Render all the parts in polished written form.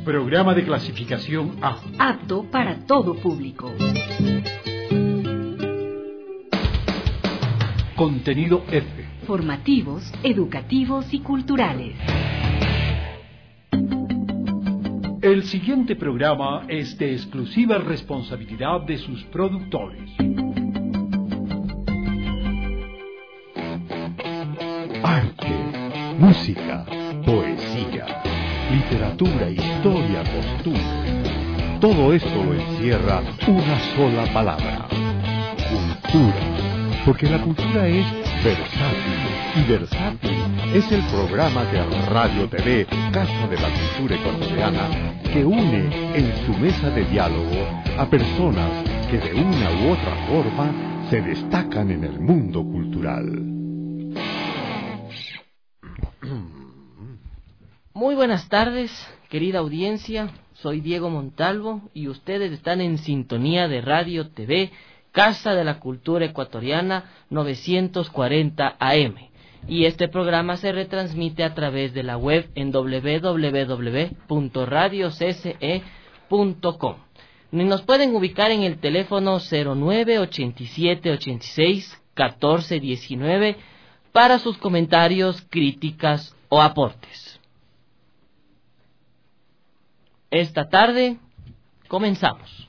Programa de clasificación A. Apto para todo público. Contenido F. Formativos, educativos y culturales. El siguiente programa es de exclusiva responsabilidad de sus productores. Arte, música, poesía, literatura, historia, costumbre. Todo esto lo encierra una sola palabra: cultura. Porque la cultura es versátil, y versátil es el programa de Radio TV Casa de la Cultura Ecuatoriana, que une en su mesa de diálogo a personas que de una u otra forma se destacan en el mundo cultural. Muy buenas tardes, querida audiencia. Soy Diego Montalvo y ustedes están en sintonía de Radio TV Casa de la Cultura Ecuatoriana 940 AM. Y este programa se retransmite a través de la web en www.radiocce.com. Nos pueden ubicar en el teléfono 09-87-86-14-19 para sus comentarios, críticas o aportes. Esta tarde comenzamos.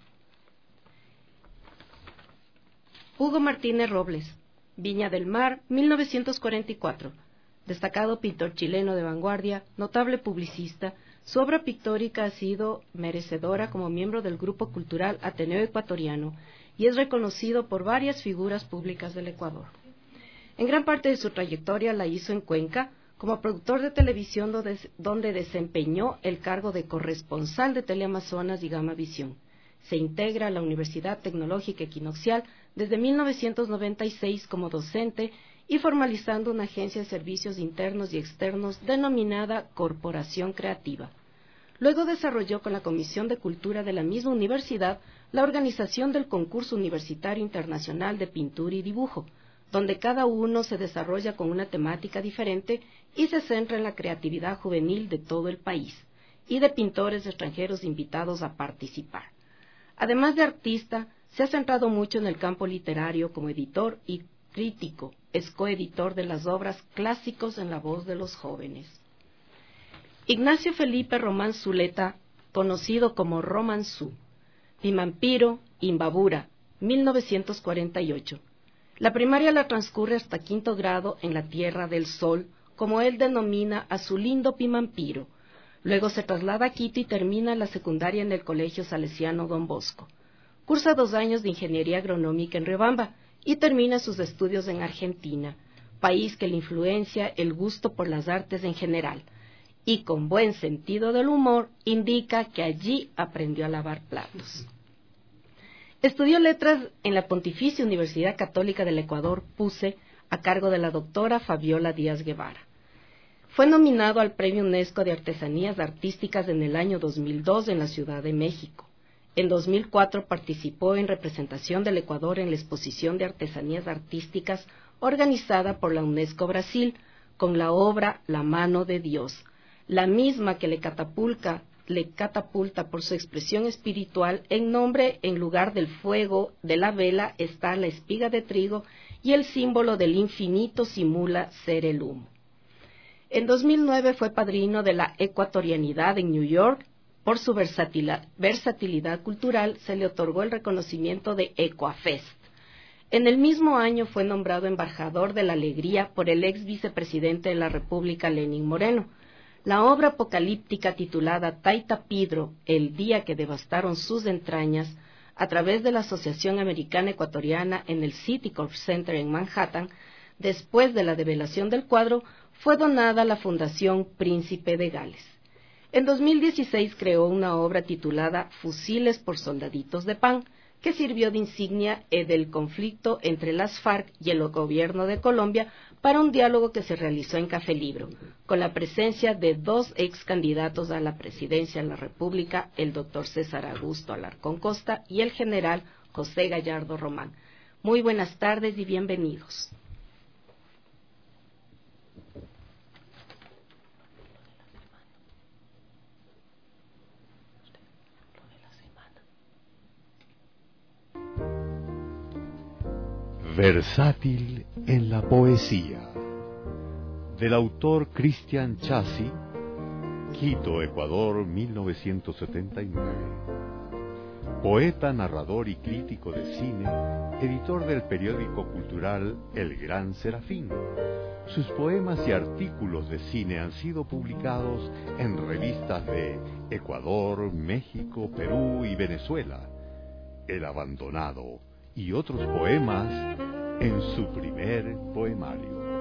Hugo Martínez Robles, Viña del Mar, 1944. Destacado pintor chileno de vanguardia, notable publicista, su obra pictórica ha sido merecedora como miembro del Grupo Cultural Ateneo Ecuatoriano y es reconocido por varias figuras públicas del Ecuador. En gran parte de su trayectoria la hizo en Cuenca, como productor de televisión donde desempeñó el cargo de corresponsal de Teleamazonas y Gamavisión. Se integra a la Universidad Tecnológica Equinoccial desde 1996 como docente y formalizando una agencia de servicios internos y externos denominada Corporación Creativa. Luego desarrolló con la Comisión de Cultura de la misma universidad la organización del Concurso Universitario Internacional de Pintura y Dibujo, donde cada uno se desarrolla con una temática diferente y se centra en la creatividad juvenil de todo el país y de pintores extranjeros invitados a participar. Además de artista, se ha centrado mucho en el campo literario como editor y crítico. Es coeditor de las obras Clásicos en la voz de los jóvenes. Ignacio Felipe Román Zuleta, conocido como Romanzú, Pimampiro, Imbabura, 1948. La primaria la transcurre hasta quinto grado en la Tierra del Sol, como él denomina a su lindo Pimampiro. Luego se traslada a Quito y termina la secundaria en el Colegio Salesiano Don Bosco. Cursa 2 años de Ingeniería Agronómica en Riobamba y termina sus estudios en Argentina, país que le influencia el gusto por las artes en general, y con buen sentido del humor indica que allí aprendió a lavar platos. Estudió letras en la Pontificia Universidad Católica del Ecuador, PUCE, a cargo de la doctora Fabiola Díaz Guevara. Fue nominado al Premio UNESCO de Artesanías Artísticas en el año 2002 en la Ciudad de México. En 2004 participó en representación del Ecuador en la exposición de artesanías artísticas organizada por la UNESCO Brasil con la obra La mano de Dios, la misma que le catapulta por su expresión espiritual. En lugar del fuego de la vela está la espiga de trigo y el símbolo del infinito simula ser el humo. En 2009 fue padrino de la ecuatorianidad en New York. Por su versatilidad cultural se le otorgó el reconocimiento de Ecuafest. En el mismo año fue nombrado embajador de la alegría por el ex vicepresidente de la República, Lenín Moreno. La obra apocalíptica titulada Taita Pidro, el día que devastaron sus entrañas, a través de la Asociación Americana Ecuatoriana en el Citicorp Center en Manhattan, después de la develación del cuadro, fue donada a la Fundación Príncipe de Gales. En 2016 creó una obra titulada Fusiles por Soldaditos de Pan, que sirvió de insignia del conflicto entre las FARC y el gobierno de Colombia para un diálogo que se realizó en Café Libro, con la presencia de 2 ex candidatos a la presidencia de la República, el doctor César Augusto Alarcón Costa y el general José Gallardo Román. Muy buenas tardes y bienvenidos. Versátil en la poesía, del autor Cristian Chassi, Quito, Ecuador, 1979. Poeta, narrador y crítico de cine, editor del periódico cultural El Gran Serafín. Sus poemas y artículos de cine han sido publicados en revistas de Ecuador, México, Perú y Venezuela. El Abandonado y otros poemas en su primer poemario.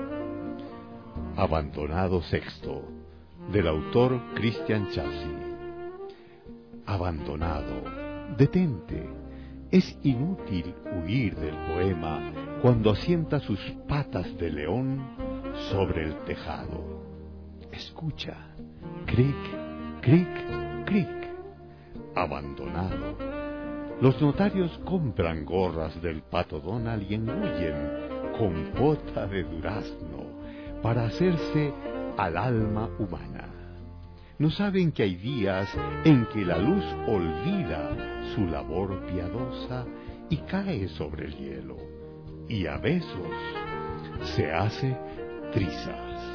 Abandonado sexto, del autor Cristian Chassi. Abandonado, detente. Es inútil huir del poema cuando asienta sus patas de león sobre el tejado. Escucha, cric, cric, cric. Abandonado. Los notarios compran gorras del Pato Donald y engullen compota de durazno para hacerse al alma humana. No saben que hay días en que la luz olvida su labor piadosa y cae sobre el hielo, y a besos se hace trizas.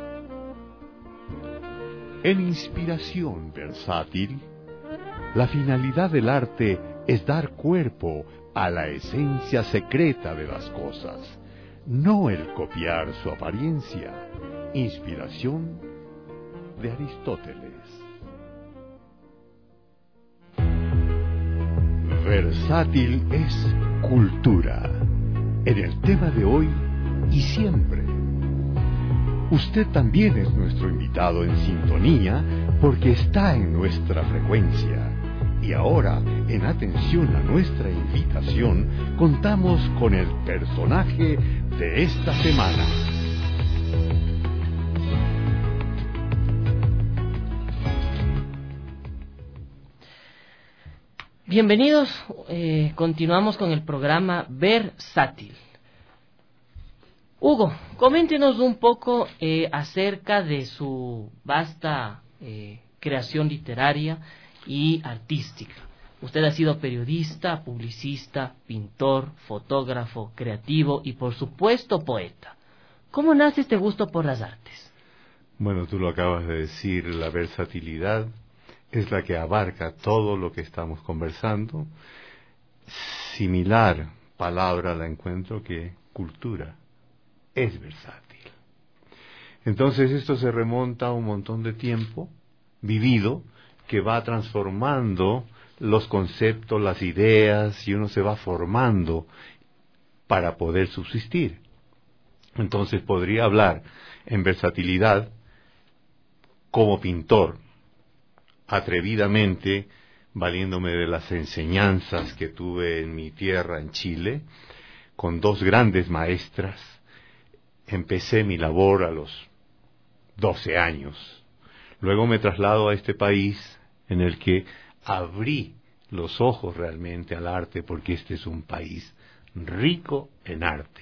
En inspiración versátil, la finalidad del arte es dar cuerpo a la esencia secreta de las cosas, no el copiar su apariencia. Inspiración de Aristóteles. Versátil es cultura, en el tema de hoy y siempre. Usted también es nuestro invitado en sintonía porque está en nuestra frecuencia. Y ahora, en atención a nuestra invitación, contamos con el personaje de esta semana. Bienvenidos, continuamos con el programa Versátil. Hugo, coméntenos un poco acerca de su vasta creación literaria y artística. Usted ha sido periodista, publicista, pintor, fotógrafo, creativo y por supuesto poeta. ¿Cómo nace este gusto por las artes? Bueno, tú lo acabas de decir, la versatilidad es la que abarca todo lo que estamos conversando. Similar palabra la encuentro que cultura es versátil. Entonces esto se remonta a un montón de tiempo vivido que va transformando los conceptos, las ideas, y uno se va formando para poder subsistir. Entonces podría hablar en versatilidad como pintor, atrevidamente, valiéndome de las enseñanzas que tuve en mi tierra, en Chile, con dos grandes maestras. Empecé mi labor a los 12 años. Luego me traslado a este país en el que abrí los ojos realmente al arte, porque este es un país rico en arte.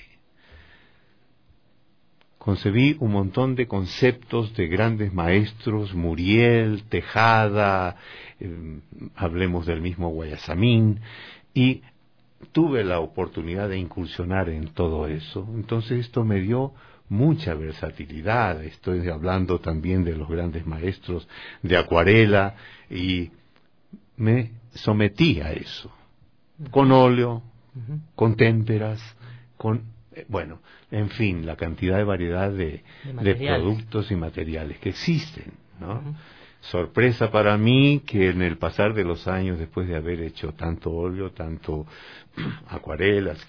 Concebí un montón de conceptos de grandes maestros, Muriel, Tejada, hablemos del mismo Guayasamín, y tuve la oportunidad de incursionar en todo eso. Entonces esto me dio mucha versatilidad. Estoy hablando también de los grandes maestros de acuarela y me sometí a eso, con óleo, con témperas, con... Bueno, en fin, la cantidad de variedad de productos y materiales que existen, ¿no? Sorpresa para mí que en el pasar de los años, después de haber hecho tanto óleo, tanto acuarelas,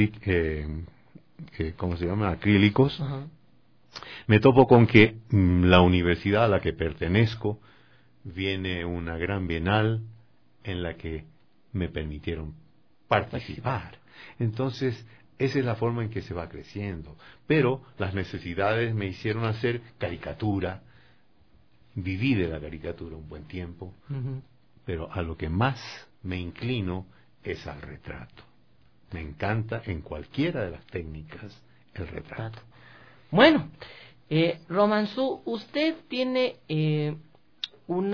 ¿cómo se llama? Acrílicos, me topo con que la universidad a la que pertenezco viene una gran bienal en la que me permitieron participar. Entonces, esa es la forma en que se va creciendo. Pero las necesidades me hicieron hacer caricatura. Viví de la caricatura un buen tiempo. Pero a lo que más me inclino es al retrato. Me encanta en cualquiera de las técnicas el retrato. Bueno, Romanzú, usted tiene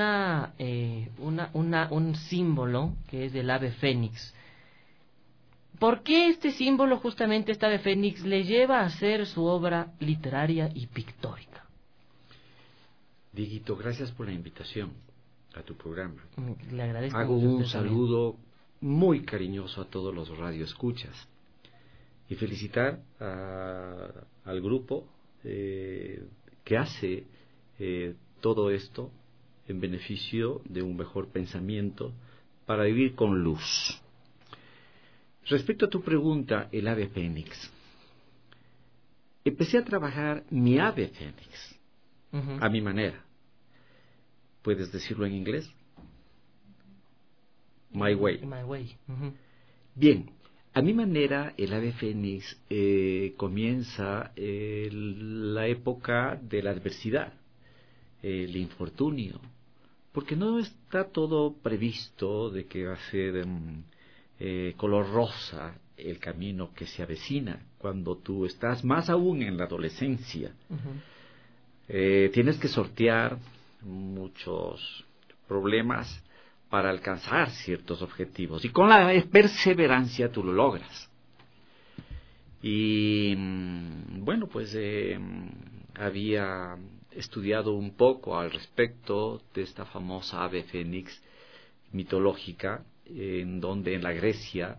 un símbolo que es del ave fénix. ¿Por qué este símbolo, justamente esta ave fénix, le lleva a hacer su obra literaria y pictórica? Dieguito, gracias por la invitación a tu programa. Le agradezco. Hago mucho a un usted también. saludo muy cariñoso a todos los radioescuchas y felicitar al grupo que hace todo esto en beneficio de un mejor pensamiento para vivir con luz. Respecto a tu pregunta, el ave fénix. Empecé a trabajar mi ave fénix a mi manera. ¿Puedes decirlo en inglés? My way. My way. Bien, a mi manera, el ave fénix comienza la época de la adversidad, el infortunio, porque no está todo previsto de que va a ser color rosa el camino que se avecina cuando tú estás más aún en la adolescencia. Tienes que sortear muchos problemas para alcanzar ciertos objetivos y con la perseverancia tú lo logras. Y bueno, pues había estudiado un poco al respecto de esta famosa ave fénix mitológica, en donde en la Grecia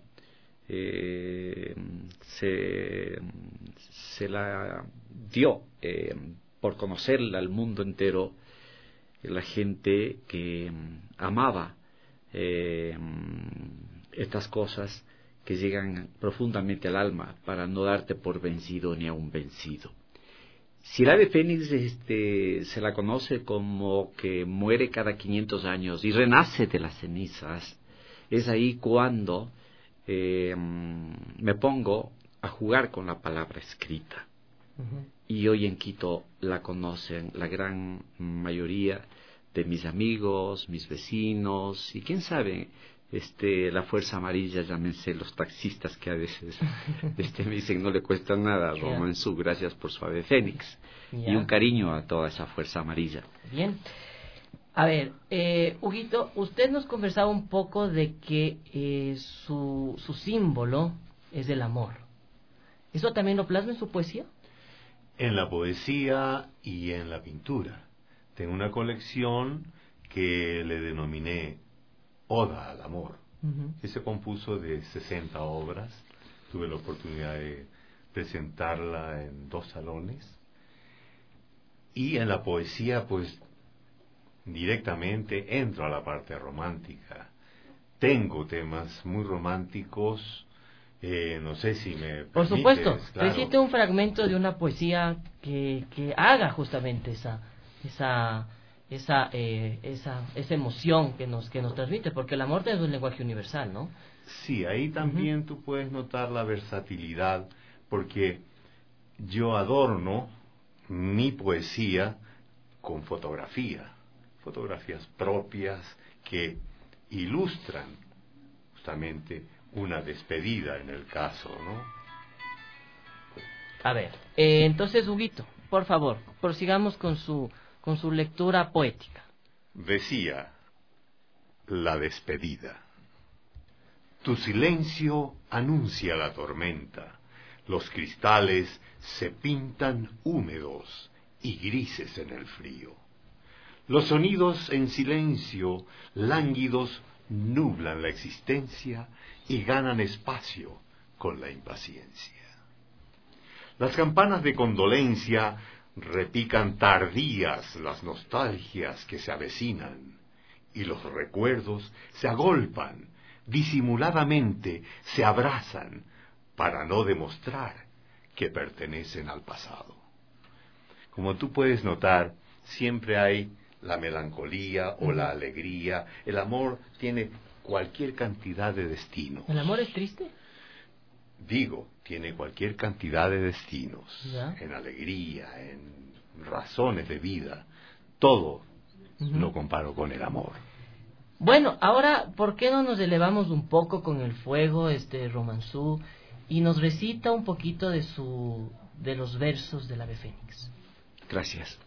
se la dio por conocerla al mundo entero la gente que amaba estas cosas que llegan profundamente al alma para no darte por vencido ni aún vencido. Si el ave fénix se la conoce como que muere cada 500 años y renace de las cenizas, es ahí cuando me pongo a jugar con la palabra escrita. Y hoy en Quito la conocen la gran mayoría de mis amigos, mis vecinos y quién sabe, la fuerza amarilla, llámense los taxistas que a veces me dicen no le cuesta nada, Romansú, gracias por su ave fénix. Y un cariño a toda esa fuerza amarilla. Bien. A ver, Huguito, usted nos conversaba un poco de que su símbolo es el amor. ¿Eso también lo plasma en su poesía? En la poesía y en la pintura. Tengo una colección que le denominé Oda al Amor, que se compuso de 60 obras. Tuve la oportunidad de presentarla en 2 salones. Y en la poesía, pues, directamente entro a la parte romántica. Tengo temas muy románticos, no sé si me permites. Por supuesto, claro. recite un fragmento de una poesía que haga justamente esa emoción que nos transmite, porque el amor es un lenguaje universal, ¿no? Sí, ahí también tú puedes notar la versatilidad, porque yo adorno mi poesía con fotografías propias que ilustran justamente una despedida en el caso, ¿no? A ver, entonces, Huguito, por favor, prosigamos con su lectura poética. Decía la despedida. Tu silencio anuncia la tormenta. Los cristales se pintan húmedos y grises en el frío. Los sonidos en silencio, lánguidos, nublan la existencia y ganan espacio con la impaciencia. Las campanas de condolencia repican tardías las nostalgias que se avecinan, y los recuerdos se agolpan, disimuladamente se abrazan, para no demostrar que pertenecen al pasado. Como tú puedes notar, siempre hay la melancolía o la alegría. El amor tiene cualquier cantidad de destinos. ¿El amor es triste? Digo, tiene cualquier cantidad de destinos. ¿Ya? En alegría, en razones de vida. Todo lo comparo con el amor. Bueno, ahora, ¿por qué no nos elevamos un poco con el fuego, Romansú, y nos recita un poquito de los versos del ave fénix? Gracias.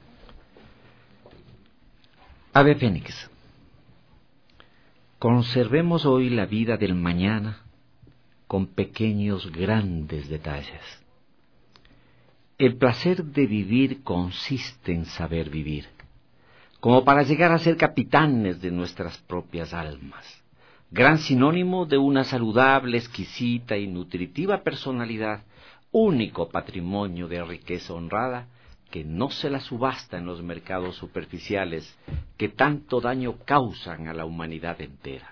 Ave fénix. Conservemos hoy la vida del mañana con pequeños grandes detalles. El placer de vivir consiste en saber vivir, como para llegar a ser capitanes de nuestras propias almas, gran sinónimo de una saludable, exquisita y nutritiva personalidad, único patrimonio de riqueza honrada que no se la subasta en los mercados superficiales que tanto daño causan a la humanidad entera.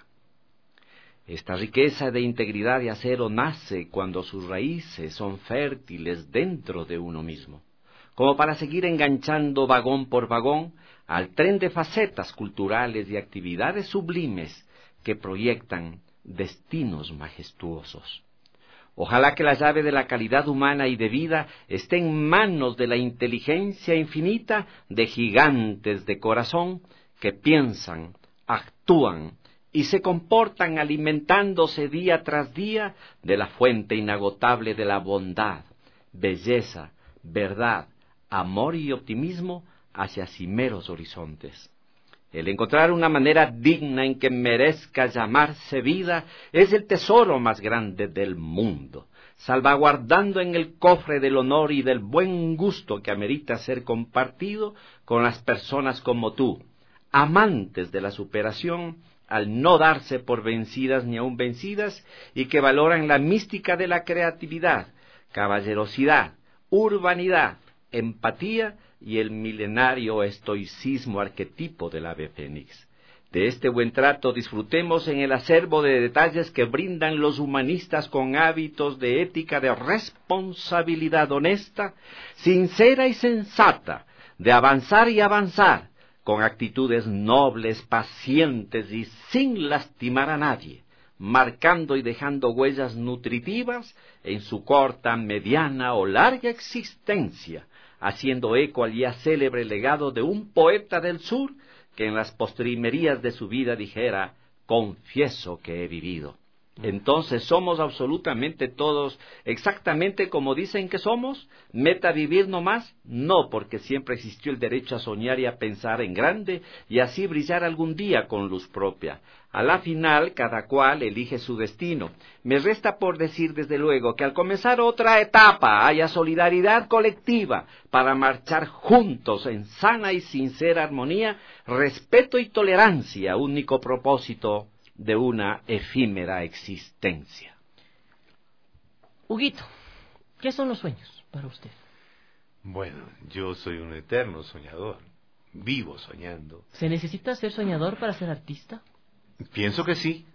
Esta riqueza de integridad de acero nace cuando sus raíces son fértiles dentro de uno mismo, como para seguir enganchando vagón por vagón al tren de facetas culturales y actividades sublimes que proyectan destinos majestuosos. Ojalá que la llave de la calidad humana y de vida esté en manos de la inteligencia infinita de gigantes de corazón que piensan, actúan y se comportan alimentándose día tras día de la fuente inagotable de la bondad, belleza, verdad, amor y optimismo hacia cimeros horizontes. El encontrar una manera digna en que merezca llamarse vida es el tesoro más grande del mundo, salvaguardando en el cofre del honor y del buen gusto que amerita ser compartido con las personas como tú, amantes de la superación, al no darse por vencidas ni aun vencidas, y que valoran la mística de la creatividad, caballerosidad, urbanidad, empatía y el milenario estoicismo arquetipo del ave fénix. De este buen trato disfrutemos en el acervo de detalles que brindan los humanistas con hábitos de ética de responsabilidad honesta, sincera y sensata, de avanzar y avanzar, con actitudes nobles, pacientes y sin lastimar a nadie, marcando y dejando huellas nutritivas en su corta, mediana o larga existencia, haciendo eco al ya célebre legado de un poeta del sur que en las postrimerías de su vida dijera: confieso que he vivido. Entonces somos absolutamente todos exactamente como dicen que somos, meta vivir nomás, no, porque siempre existió el derecho a soñar y a pensar en grande y así brillar algún día con luz propia. A la final cada cual elige su destino. Me resta por decir desde luego que al comenzar otra etapa haya solidaridad colectiva para marchar juntos en sana y sincera armonía, respeto y tolerancia, único propósito de una efímera existencia. Huguito, ¿qué son los sueños para usted? Bueno, yo soy un eterno soñador, vivo soñando. ¿Se necesita ser soñador para ser artista? Pienso que sí,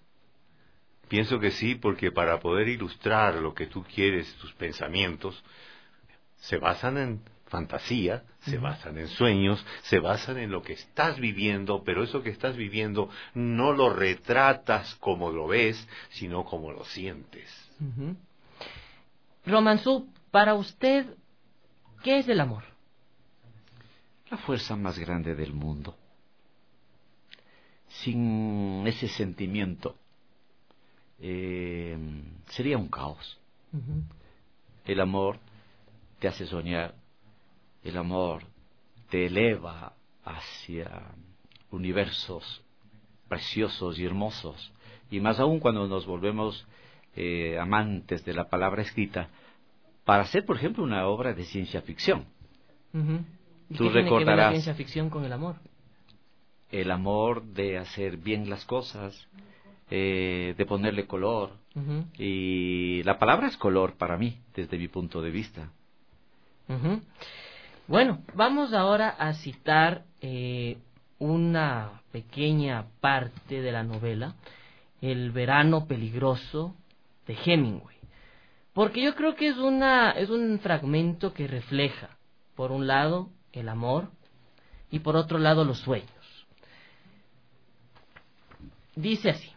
porque para poder ilustrar lo que tú quieres, tus pensamientos, se basan en fantasía, se basan en sueños, se basan en lo que estás viviendo, pero eso que estás viviendo no lo retratas como lo ves, sino como lo sientes. Romanzú, para usted, ¿qué es el amor? La fuerza más grande del mundo. Sin ese sentimiento sería un caos. El amor te hace soñar. El amor te eleva hacia universos preciosos y hermosos, y más aún cuando nos volvemos amantes de la palabra escrita, para hacer, por ejemplo, una obra de ciencia ficción. ¿Y tú qué tiene que ver la recordarás ciencia ficción con el amor? El amor de hacer bien las cosas, de ponerle color, y la palabra es color para mí, desde mi punto de vista. Bueno, vamos ahora a citar una pequeña parte de la novela, El verano peligroso, de Hemingway, porque yo creo que es un fragmento que refleja, por un lado, el amor y por otro lado, los sueños. Dice así: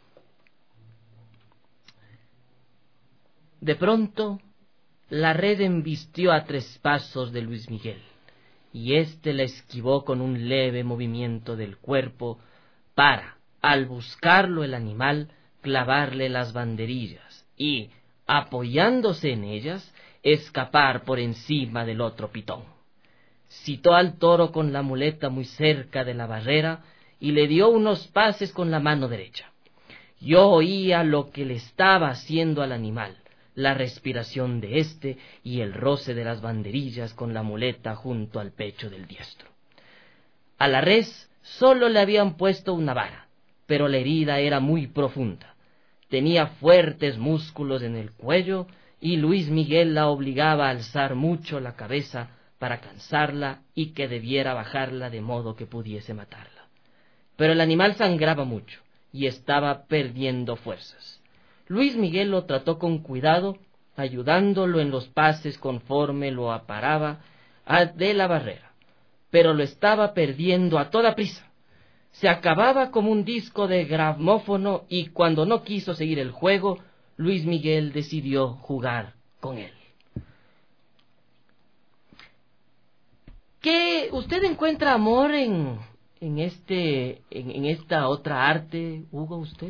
de pronto, la red embistió a 3 pasos de Luis Miguel, y éste la esquivó con un leve movimiento del cuerpo para, al buscarlo el animal, clavarle las banderillas y, apoyándose en ellas, escapar por encima del otro pitón. Citó al toro con la muleta muy cerca de la barrera y le dio unos pases con la mano derecha. Yo oía lo que le estaba haciendo al animal, la respiración de éste y el roce de las banderillas con la muleta junto al pecho del diestro. A la res solo le habían puesto una vara, pero la herida era muy profunda. Tenía fuertes músculos en el cuello y Luis Miguel la obligaba a alzar mucho la cabeza para cansarla y que debiera bajarla de modo que pudiese matarla. Pero el animal sangraba mucho y estaba perdiendo fuerzas. Luis Miguel lo trató con cuidado, ayudándolo en los pases conforme lo aparaba de la barrera, pero lo estaba perdiendo a toda prisa. Se acababa como un disco de gramófono y cuando no quiso seguir el juego, Luis Miguel decidió jugar con él. ¿Qué usted encuentra amor en esta otra arte, Hugo, usted?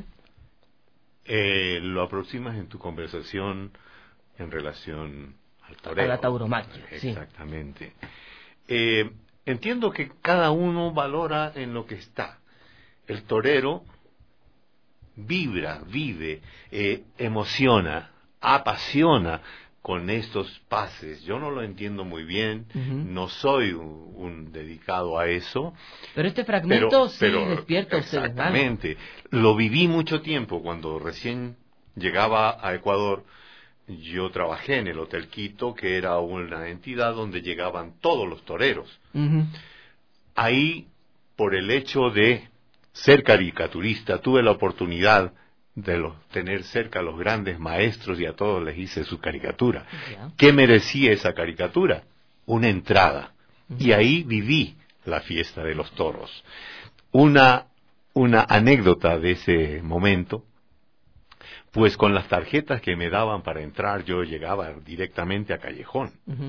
Lo aproximas en tu conversación en relación al toreo. A la tauromaquia, exactamente. Sí. Entiendo que cada uno valora en lo que está. El torero vibra, vive, emociona, apasiona con estos pases. Yo no lo entiendo muy bien, no soy un dedicado a eso. Pero este fragmento pero despierta usted. Exactamente. Lo viví mucho tiempo cuando recién llegaba a Ecuador. Yo trabajé en el Hotel Quito, que era una entidad donde llegaban todos los toreros. Ahí, por el hecho de ser caricaturista, tuve la oportunidad de tener cerca a los grandes maestros y a todos les hice su caricatura. ¿Qué merecía esa caricatura? Una entrada. Y ahí viví la fiesta de los toros. Una anécdota de ese momento, pues con las tarjetas que me daban para entrar yo llegaba directamente a Callejón.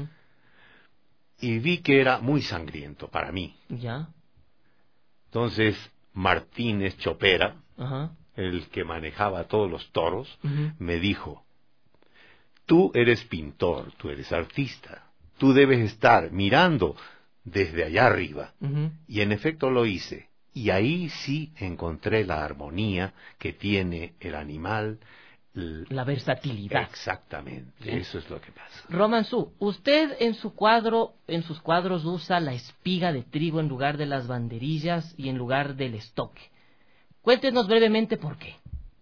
Y vi que era muy sangriento para mí. Entonces Martínez Chopera, el que manejaba todos los toros, me dijo: tú eres pintor, tú eres artista, tú debes estar mirando desde allá arriba. Y en efecto lo hice. Y ahí sí encontré la armonía que tiene el animal. La versatilidad. Exactamente, eso es lo que pasa. Romanzú, usted en sus cuadros usa la espiga de trigo en lugar de las banderillas y en lugar del estoque. Cuéntenos brevemente por qué.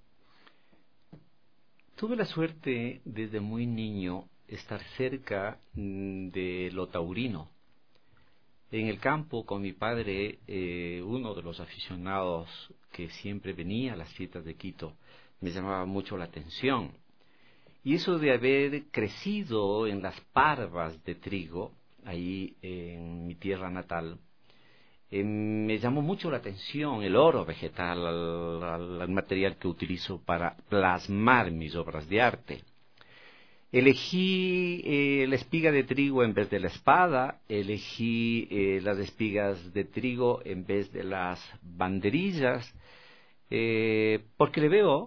Tuve la suerte desde muy niño estar cerca de lo taurino. En el campo con mi padre, uno de los aficionados que siempre venía a las fiestas de Quito, me llamaba mucho la atención. Y eso de haber crecido en las parvas de trigo, ahí en mi tierra natal, me llamó mucho la atención el oro vegetal, el material que utilizo para plasmar mis obras de arte. Elegí la espiga de trigo en vez de la espada, elegí las espigas de trigo en vez de las banderillas, porque le veo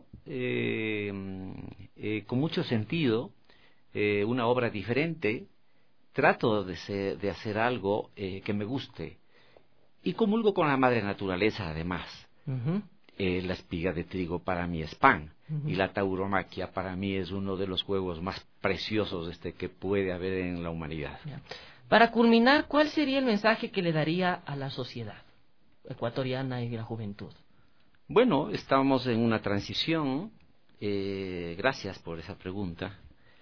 con mucho sentido una obra diferente. Trato de hacer algo que me guste y comulgo con la madre naturaleza además. La espiga de trigo para mí es pan y la tauromaquia para mí es uno de los juegos más preciosos que puede haber en la humanidad. Para culminar, ¿cuál sería el mensaje que le daría a la sociedad ecuatoriana y la juventud? Bueno, estamos en una transición. Gracias por esa pregunta.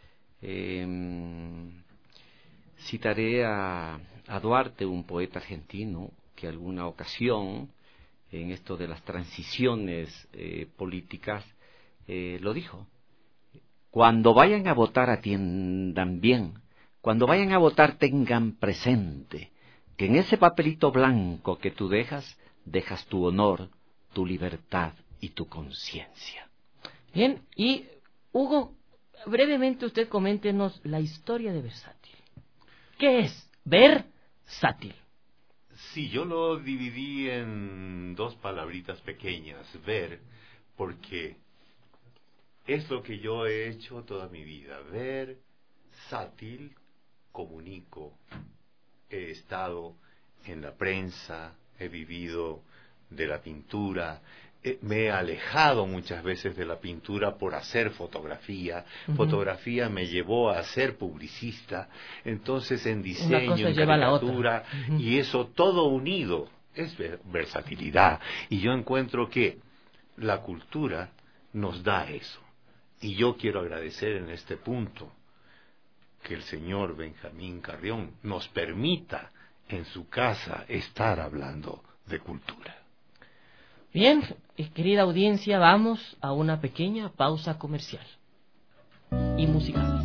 Citaré a Duarte, un poeta argentino, que alguna ocasión, en esto de las transiciones políticas, lo dijo. Cuando vayan a votar atiendan bien, cuando vayan a votar tengan presente que en ese papelito blanco que tú dejas tu honor, tu libertad y tu conciencia. Bien, y Hugo, brevemente usted coméntenos la historia de Versátil. ¿Qué es versátil? Sí, yo lo dividí en dos palabritas pequeñas, ver, porque es lo que yo he hecho toda mi vida. Versátil, comunico, he estado en la prensa, he vivido de la pintura, me he alejado muchas veces de la pintura por hacer fotografía. Fotografía me llevó a ser publicista, entonces en diseño, en caricatura, y eso todo unido es versatilidad. Y yo encuentro que la cultura nos da eso. Y yo quiero agradecer en este punto que el señor Benjamín Carrión nos permita en su casa estar hablando de cultura. Bien, querida audiencia, vamos a una pequeña pausa comercial y musical.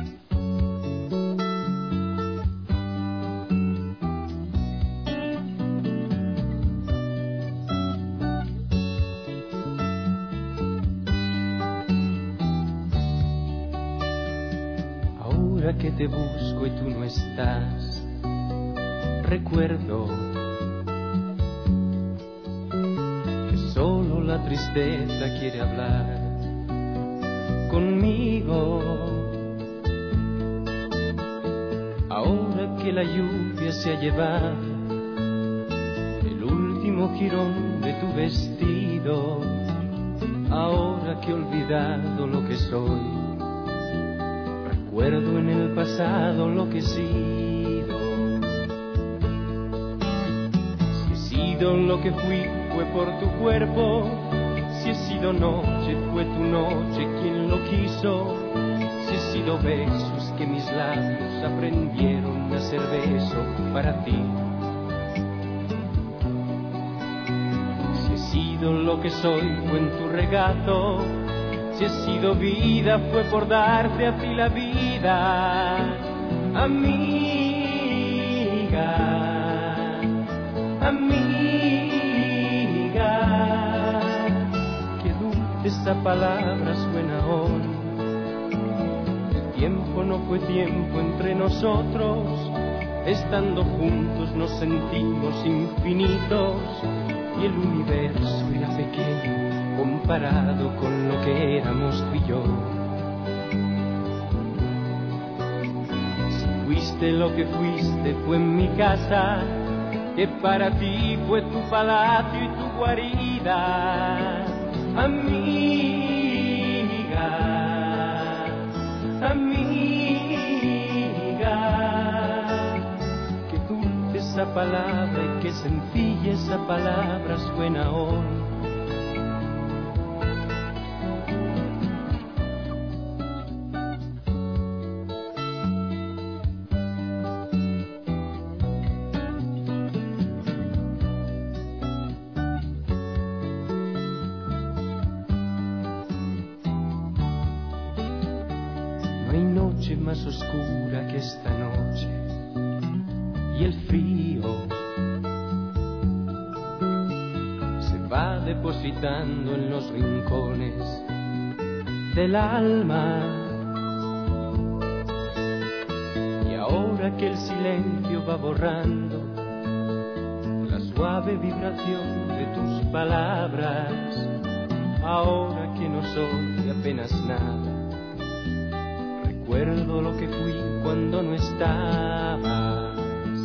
Ahora que te busco y tú no estás, recuerdo solo la tristeza quiere hablar conmigo. Ahora que la lluvia se ha llevado el último jirón de tu vestido, ahora que he olvidado lo que soy, recuerdo en el pasado lo que he sido. Si he sido lo que fui, fue por tu cuerpo. Si he sido noche, fue tu noche quien lo quiso. Si he sido besos que mis labios aprendieron a ser beso para ti. Si he sido lo que soy, fue en tu regazo. Si he sido vida, fue por darte a ti la vida, amiga, amiga. Qué dulce esa palabra suena hoy. El tiempo no fue tiempo entre nosotros, estando juntos nos sentimos infinitos, y el universo era pequeño comparado con lo que éramos tú y yo. Si fuiste lo que fuiste, fue en mi casa, que para ti fue tu palacio y tu guarida, amiga, amiga. Qué dulce esa palabra y qué sencilla esa palabra suena hoy. Más oscura que esta noche, y el frío se va depositando en los rincones del alma. Y ahora que el silencio va borrando la suave vibración de tus palabras, ahora que no soy apenas nada, recuerdo lo que fui cuando no estabas.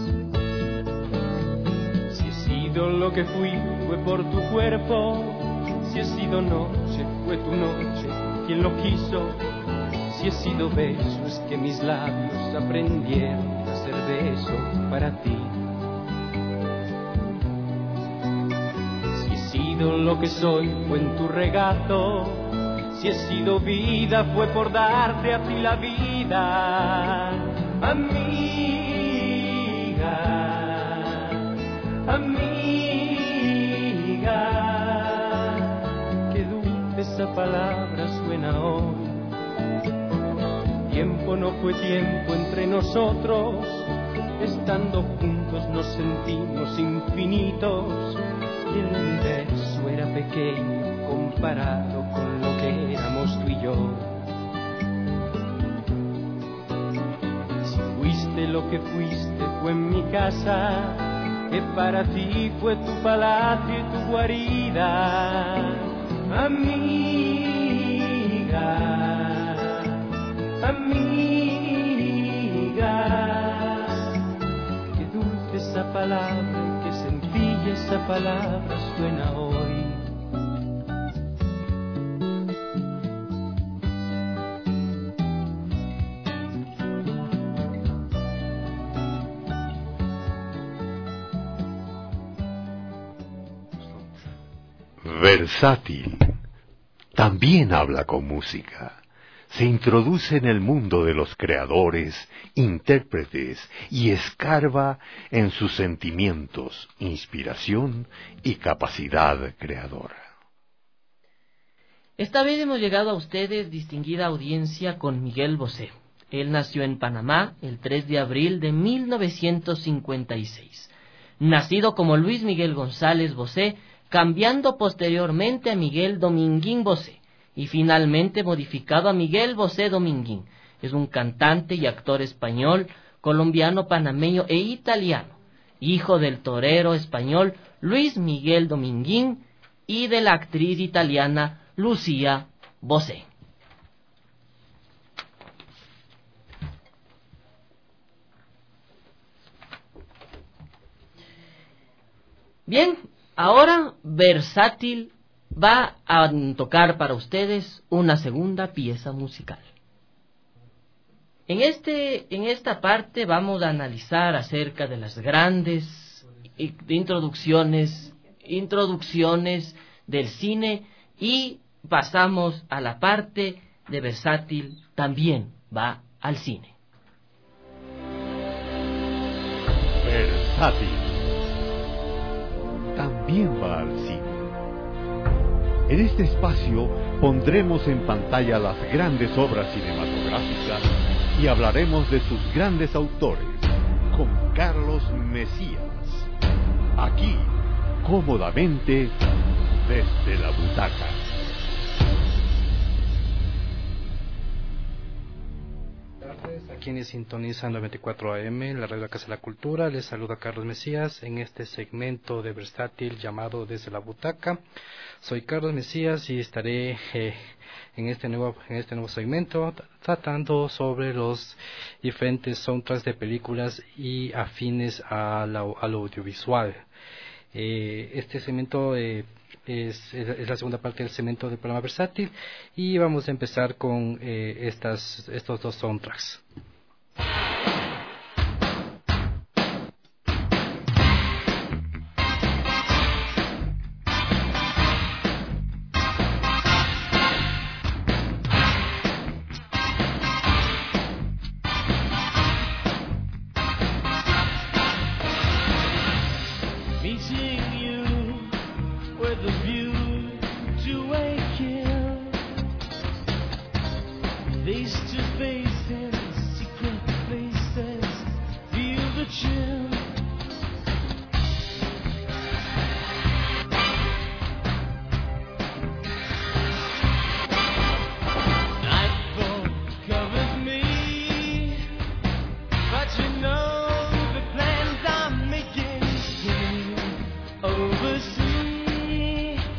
Si he sido lo que fui, fue por tu cuerpo. Si he sido noche, fue tu noche quien lo quiso. Si he sido beso, es que mis labios aprendieron a ser beso para ti. Si he sido lo que soy, fue en tu regazo. Si he sido vida, fue por darte a ti la vida, amiga, amiga. Qué dulce esa palabra suena hoy. Tiempo no fue tiempo entre nosotros, estando juntos nos sentimos infinitos, y el universo era pequeño comparado con lo que éramos tú y yo. Si fuiste lo que fuiste, fue en mi casa, que para ti fue tu palacio y tu guarida, amiga, amiga. Qué dulce esa palabra, qué sencilla esa palabra suena hoy. Versátil. También habla con música. Se introduce en el mundo de los creadores, intérpretes y escarba en sus sentimientos, inspiración y capacidad creadora. Esta vez hemos llegado a ustedes, distinguida audiencia, con Miguel Bosé. Él nació en Panamá el 3 de abril de 1956. Nacido como Luis Miguel González Bosé, cambiando posteriormente a Miguel Dominguín Bosé y finalmente modificado a Miguel Bosé Dominguín. Es un cantante y actor español, colombiano, panameño e italiano, hijo del torero español Luis Miguel Dominguín y de la actriz italiana Lucía Bosé. Bien, ahora Versátil va a tocar para ustedes una segunda pieza musical. En esta parte vamos a analizar acerca de las grandes introducciones del cine y pasamos a la parte de Versátil también va al cine. Versátil también va al cine. En este espacio pondremos en pantalla las grandes obras cinematográficas y hablaremos de sus grandes autores, con Carlos Mesías. Aquí, cómodamente, desde la butaca. A quienes sintonizan 94 AM, la radio Casa de la Cultura, les saluda Carlos Mesías en este segmento de Versátil llamado Desde la Butaca. Soy Carlos Mesías y estaré en este nuevo segmento tratando sobre los diferentes soundtracks de películas y afines al audiovisual. Este segmento es la segunda parte del segmento del programa Versátil y vamos a empezar con estos dos soundtracks. Overseas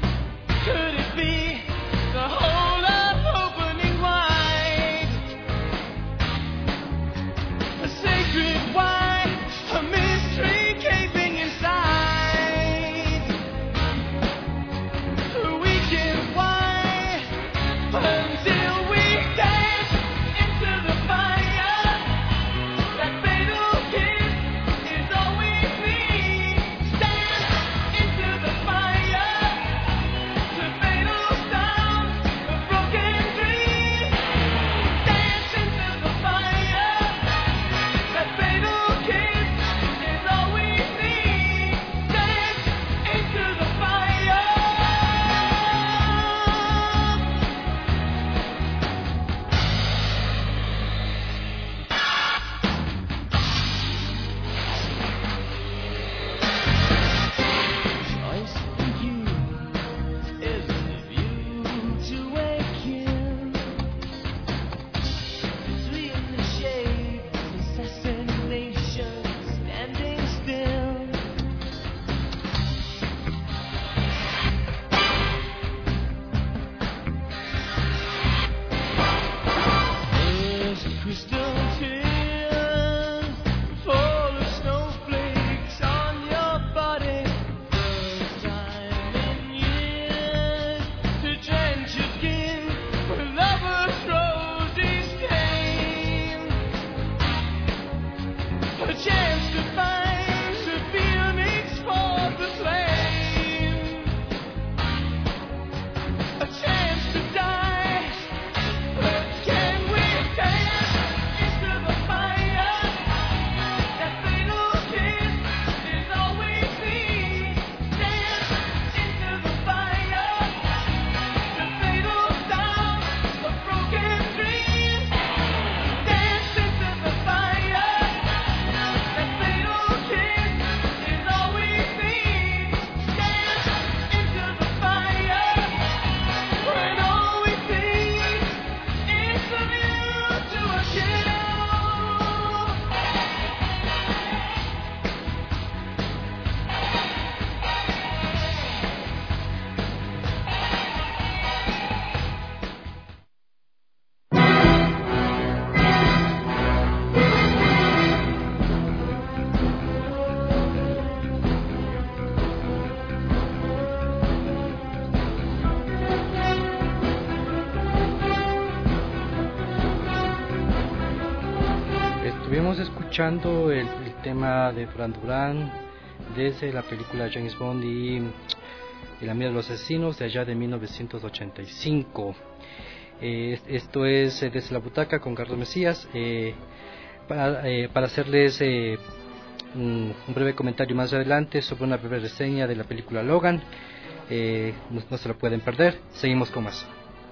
escuchando el tema de Duran Duran desde la película James Bond y La mira de los asesinos de allá de 1985. Esto es Desde la Butaca con Carlos Mesías. Para hacerles un breve comentario más adelante sobre una breve reseña de la película Logan. No se lo pueden perder. Seguimos con más.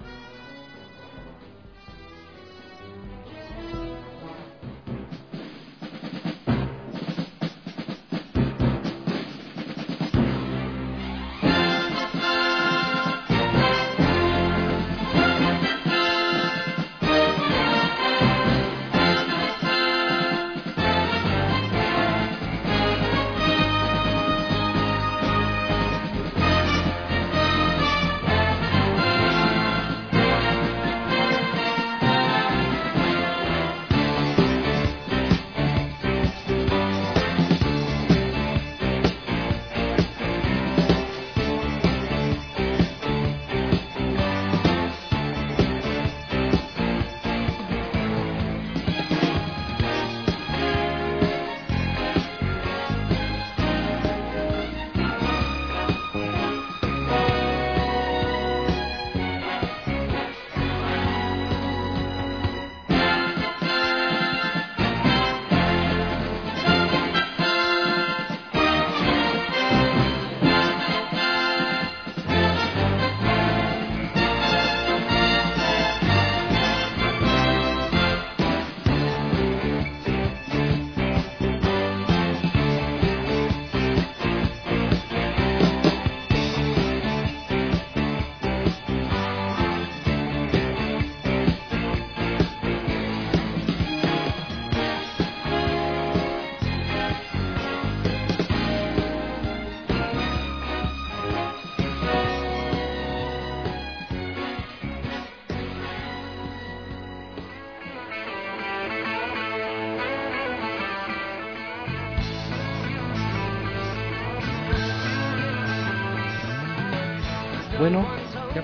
Bueno, ya.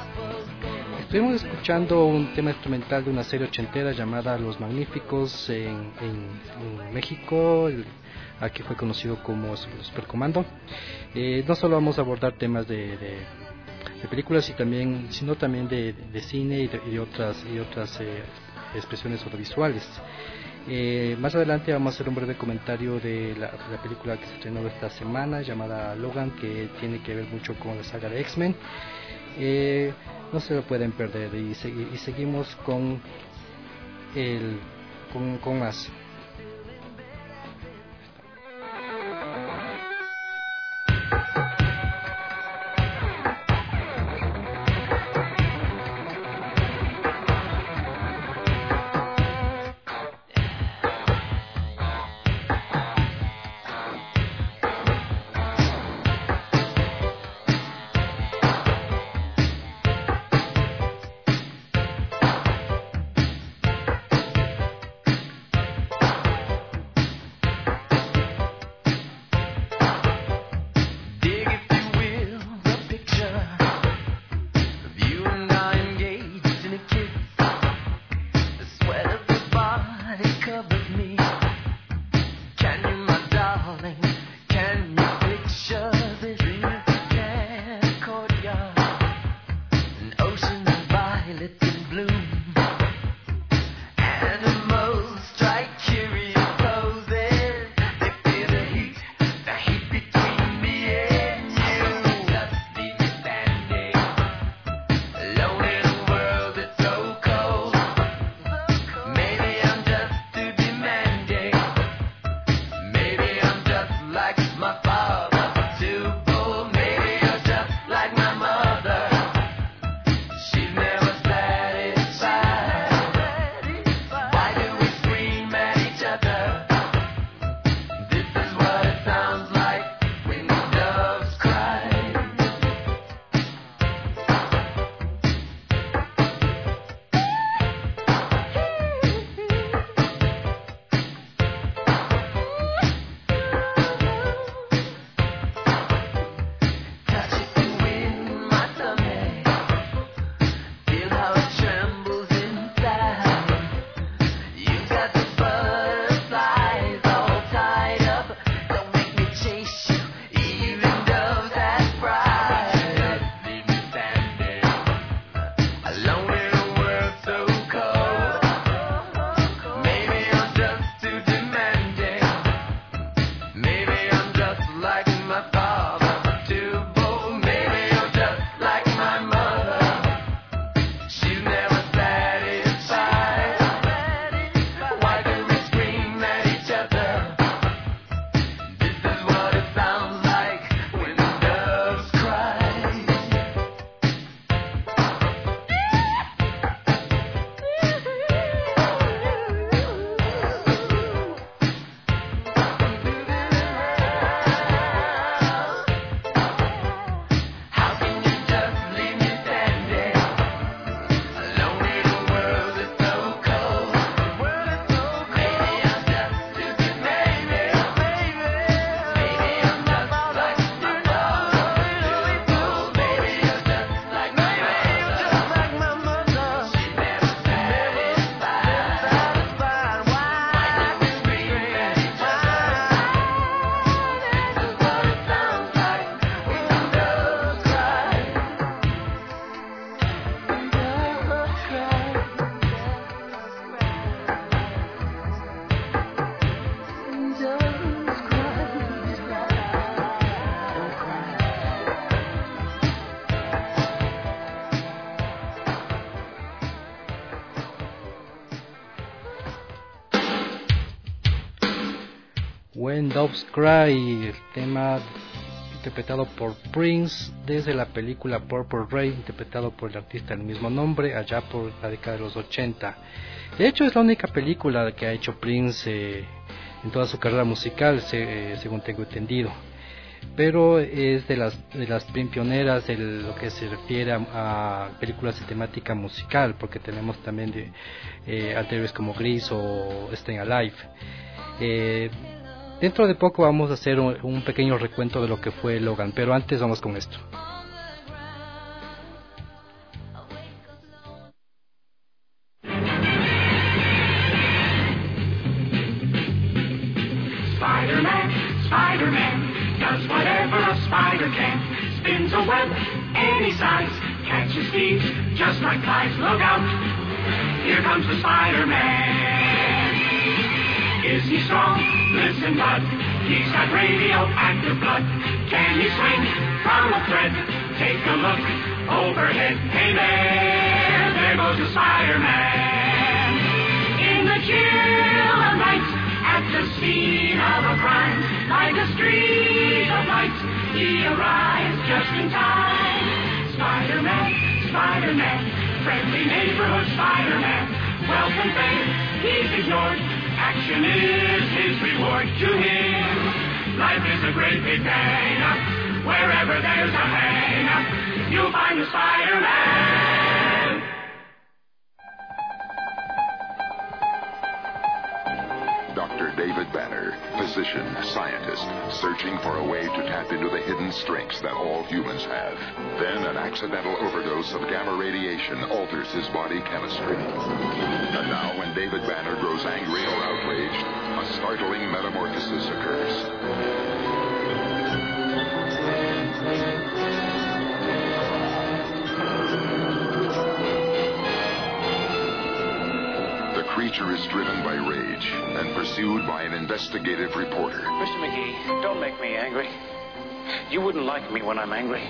Estuvimos escuchando un tema instrumental de una serie ochentera llamada Los Magníficos en México. Aquí fue conocido como Supercomando. No solo vamos a abordar temas de películas sino también de cine y de otras expresiones audiovisuales. Más adelante vamos a hacer un breve comentario de la película que se estrenó esta semana llamada Logan, que tiene que ver mucho con la saga de X-Men. No se lo pueden perder y seguimos con más. When Doves Cry, el tema interpretado por Prince desde la película Purple Rain, interpretado por el artista del mismo nombre, allá por la década de los 80. De hecho, es la única película que ha hecho Prince en toda su carrera musical, según tengo entendido. Pero es de las pioneras de lo que se refiere a películas de temática musical, porque tenemos también anteriores como Grease o Staying Alive. Dentro de poco vamos a hacer un pequeño recuento de lo que fue Logan, pero antes vamos con esto. Spider-Man does whatever a spider can. Spins a web any size, catches thieves just like flies. Look out, here comes the Spider-Man. Is he strong? Listen, bud, he's got radioactive blood. Can he swing from a thread? Take a look overhead. Hey there goes the Spider-Man. In the chill of night, at the scene of a crime, like a streak of light, he arrives just in time. Spider-Man, Spider-Man, friendly neighborhood Spider-Man. Wealth and fame, he's ignored. Action is his reward to him. Life is a great big hang-up. Wherever there's a hang-up, you'll find the Spider-Man. Dr. David Banner, physician, scientist, searching for a way to tap into the hidden strengths that all humans have. Then an accidental overdose of gamma radiation alters his body chemistry. And now when David Banner grows angry or outraged, a startling metamorphosis occurs. The creature is driven by rage and pursued by an investigative reporter. Mr. McGee, don't make me angry. You wouldn't like me when I'm angry.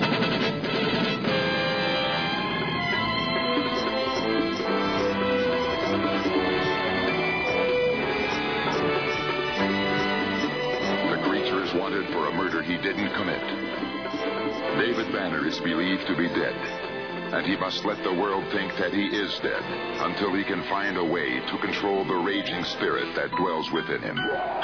The creature is wanted for a murder he didn't commit. David Banner is believed to be dead, and he must let the world think that he is dead until he can find a way to control the raging spirit that dwells within him.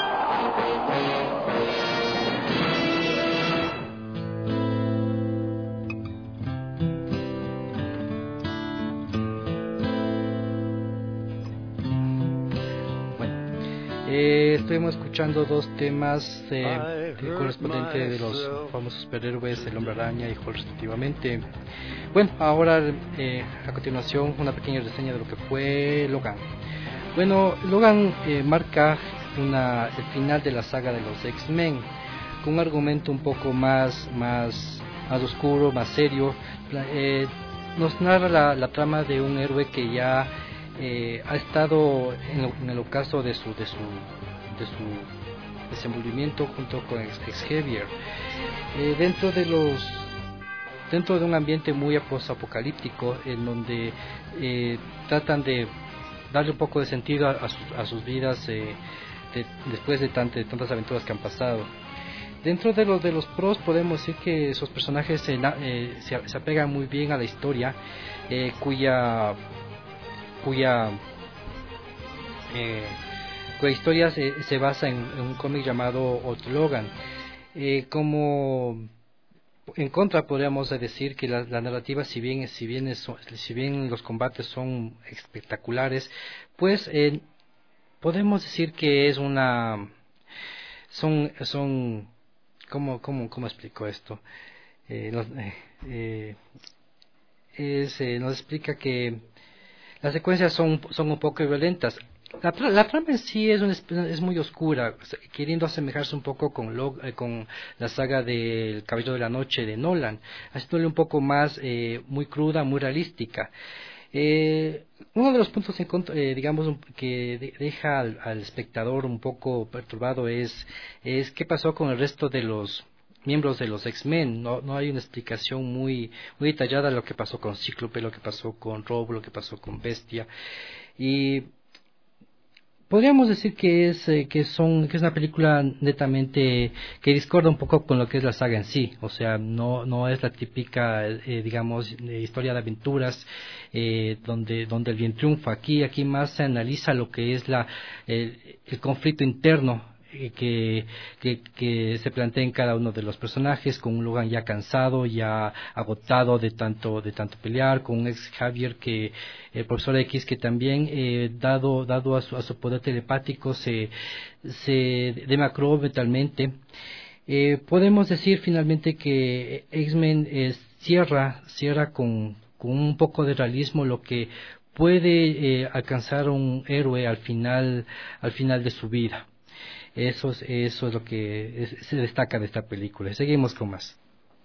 Estuvimos escuchando dos temas correspondientes de los famosos superhéroes, el Hombre Araña y Hulk respectivamente. Bueno, ahora a continuación una pequeña reseña de lo que fue Logan. Bueno, Logan marca el final de la saga de los X-Men, con un argumento un poco más oscuro, más serio. Nos narra la trama de un héroe que ya ha estado en el ocaso de su desenvolvimiento junto con Xavier, dentro de un ambiente muy post-apocalíptico, en donde tratan de darle un poco de sentido a sus vidas después de tantas aventuras que han pasado. Dentro de los pros podemos decir que esos personajes se apegan muy bien a la historia, cuya historia se basa en un cómic llamado Old Logan. Como en contra podríamos decir que la narrativa, si bien los combates son espectaculares, pues podemos decir que es ¿cómo explico esto? Nos explica que las secuencias son un poco violentas. La trama en sí es muy oscura, queriendo asemejarse un poco con la saga del Caballero de la Noche de Nolan, haciéndole un poco más muy cruda, muy realística. Uno de los puntos digamos que deja al espectador un poco perturbado es qué pasó con el resto de los miembros de los X-Men. No hay una explicación muy detallada de lo que pasó con Cíclope, lo que pasó con Robo, lo que pasó con Bestia. Y Podríamos decir que es una película netamente que discorda un poco con lo que es la saga en sí, o sea, no es la típica, digamos, historia de aventuras donde el bien triunfa. Aquí más se analiza lo que es el conflicto interno que se plantea en cada uno de los personajes, con un Logan ya cansado, ya agotado de tanto pelear, con un ex Javier el profesor X, que también dado a su poder telepático se demacró mentalmente. Podemos decir finalmente que X-Men cierra con un poco de realismo lo que puede alcanzar un héroe al final de su vida. Eso es lo que se destaca de esta película. Seguimos con más.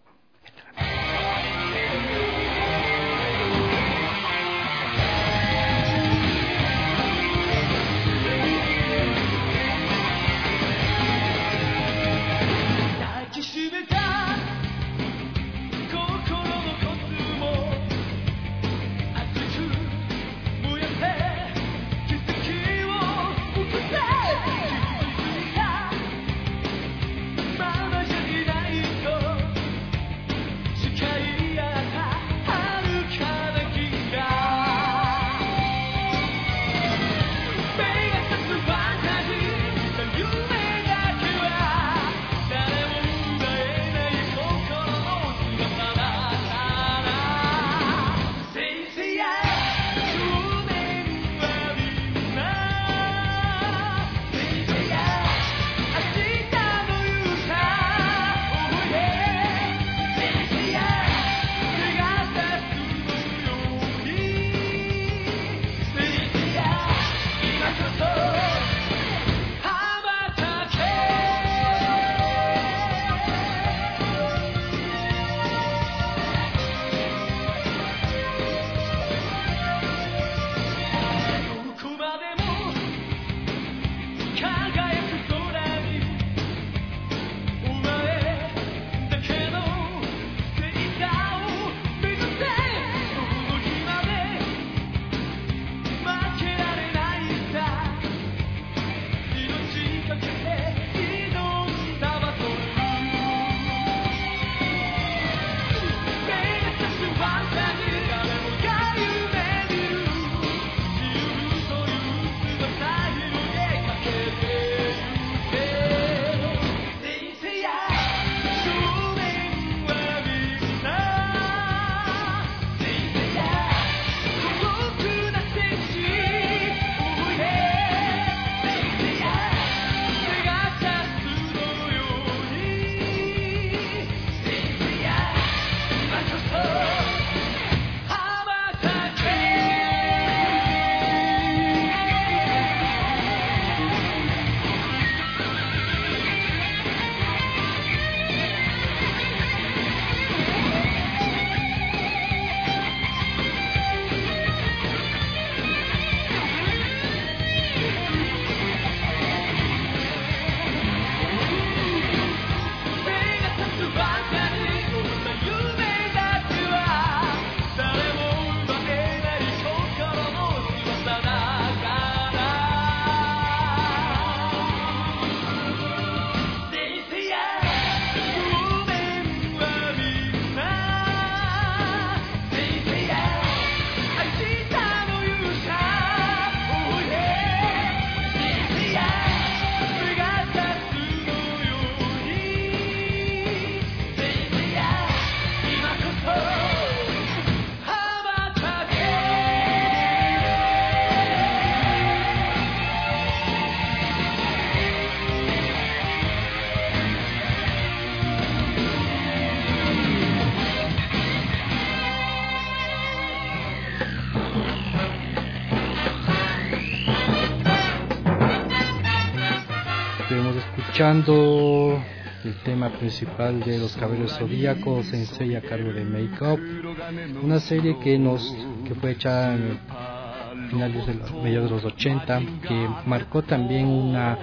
Escuchando el tema principal de Los Caballeros Zodíacos, Sensei a cargo de Make Up, una serie que fue hecha en finales de mediados de los 80, que marcó también una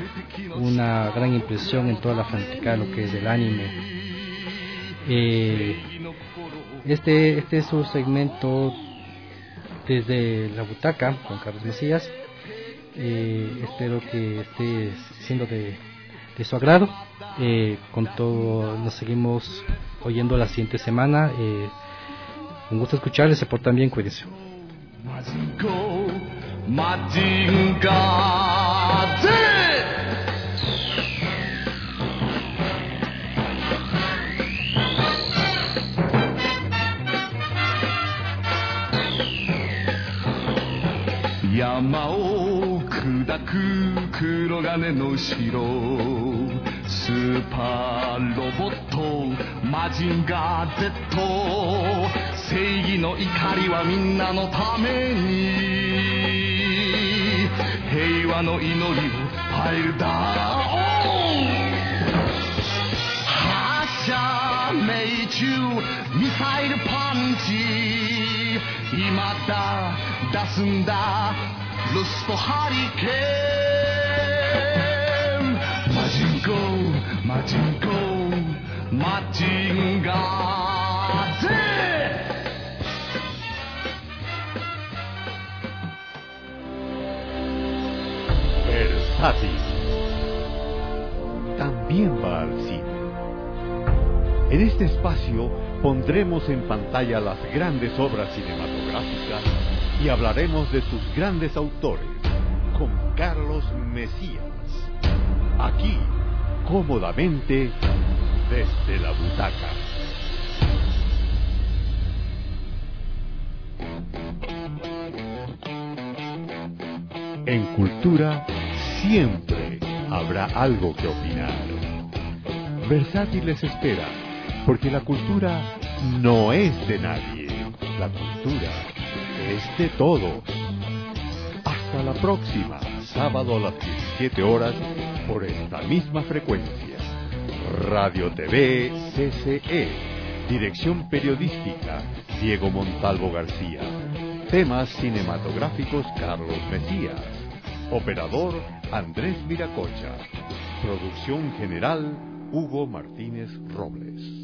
gran impresión en toda la fanaticada lo que es el anime. Este es su segmento desde la butaca con Carlos Mesías. Espero que esté siendo de su agrado. Con todo, nos seguimos oyendo la siguiente semana. Un gusto escucharles, se portan bien, cuídense. 山を砕く黒金の城スーパーロボットマジンガー Z 正義の怒りはみんなのために平和の祈りをパイルダウン発射命中ミサイルパンチ今だ出すんだロストハリケーンマジンコマジンコマジンガー Z Versátil también va al cine. En este espacio pondremos en pantalla las grandes obras cinematográficas y hablaremos de sus grandes autores con Carlos Mesías. Aquí, cómodamente, desde la butaca. En cultura siempre habrá algo que opinar. Versátil les espera, porque la cultura no es de nadie. La cultura es de todos. Hasta la próxima, sábado a las 17 horas, por esta misma frecuencia. Radio TV CCE. Dirección periodística, Diego Montalvo García. Temas cinematográficos, Carlos Mesías. Operador, Andrés Miracocha. Producción general, Hugo Martínez Robles.